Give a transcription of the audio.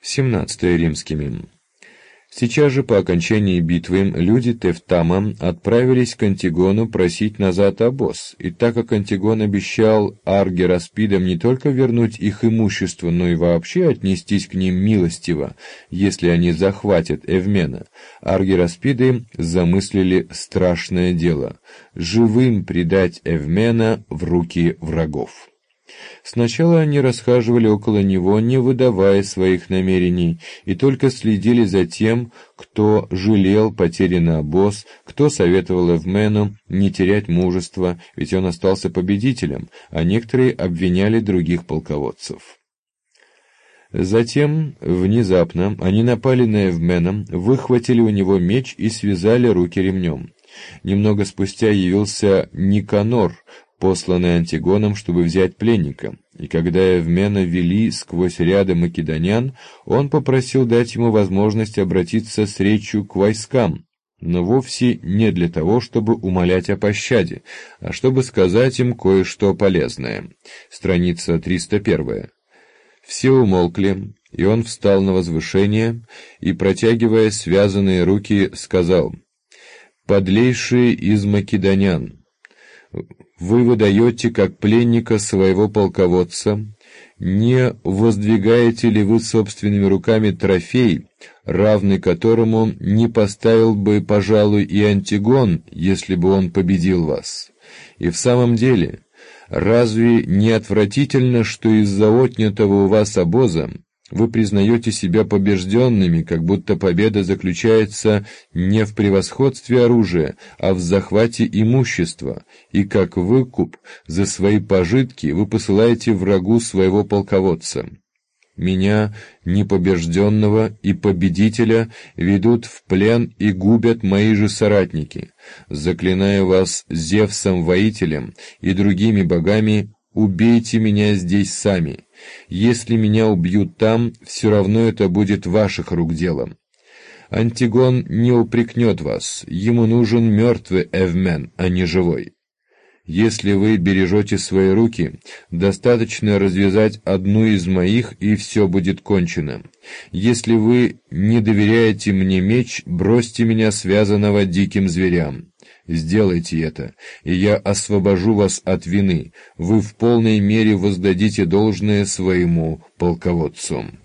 17 римскими. Сейчас же по окончании битвы люди Тевтама отправились к Антигону просить назад обоз, и так как Антигон обещал аргираспидам не только вернуть их имущество, но и вообще отнестись к ним милостиво, если они захватят Эвмена, аргираспиды замыслили страшное дело — живым предать Эвмена в руки врагов. Сначала они расхаживали около него, не выдавая своих намерений, и только следили за тем, кто жалел потерянный обоз, кто советовал Эвмену не терять мужества, ведь он остался победителем, а некоторые обвиняли других полководцев. Затем, внезапно, они напали на Эвмена, выхватили у него меч и связали руки ремнем. Немного спустя явился Никанор, посланный Антигоном, чтобы взять пленника, и когда Эвмена вели сквозь ряды македонян, он попросил дать ему возможность обратиться с речью к войскам, но вовсе не для того, чтобы умолять о пощаде, а чтобы сказать им кое-что полезное. Страница 301. Все умолкли, и он встал на возвышение и, протягивая связанные руки, сказал: «Подлейшие из македонян, вы выдаете как пленника своего полководца, не воздвигаете ли вы собственными руками трофей, равный которому не поставил бы, пожалуй, и Антигон, если бы он победил вас? И в самом деле, разве не отвратительно, что из-за отнятого у вас обоза вы признаете себя побежденными, как будто победа заключается не в превосходстве оружия, а в захвате имущества, и как выкуп за свои пожитки вы посылаете врагу своего полководца? Меня, непобежденного и победителя, ведут в плен и губят мои же соратники. Заклинаю вас Зевсом-воителем и другими богами, убейте меня здесь сами. Если меня убьют там, все равно это будет ваших рук делом. Антигон не упрекнет вас, ему нужен мертвый Эвмен, а не живой. Если вы бережете свои руки, достаточно развязать одну из моих, и все будет кончено. Если вы не доверяете мне меч, бросьте меня связанного диким зверям. Сделайте это, и я освобожу вас от вины. Вы в полной мере воздадите должное своему полководцу».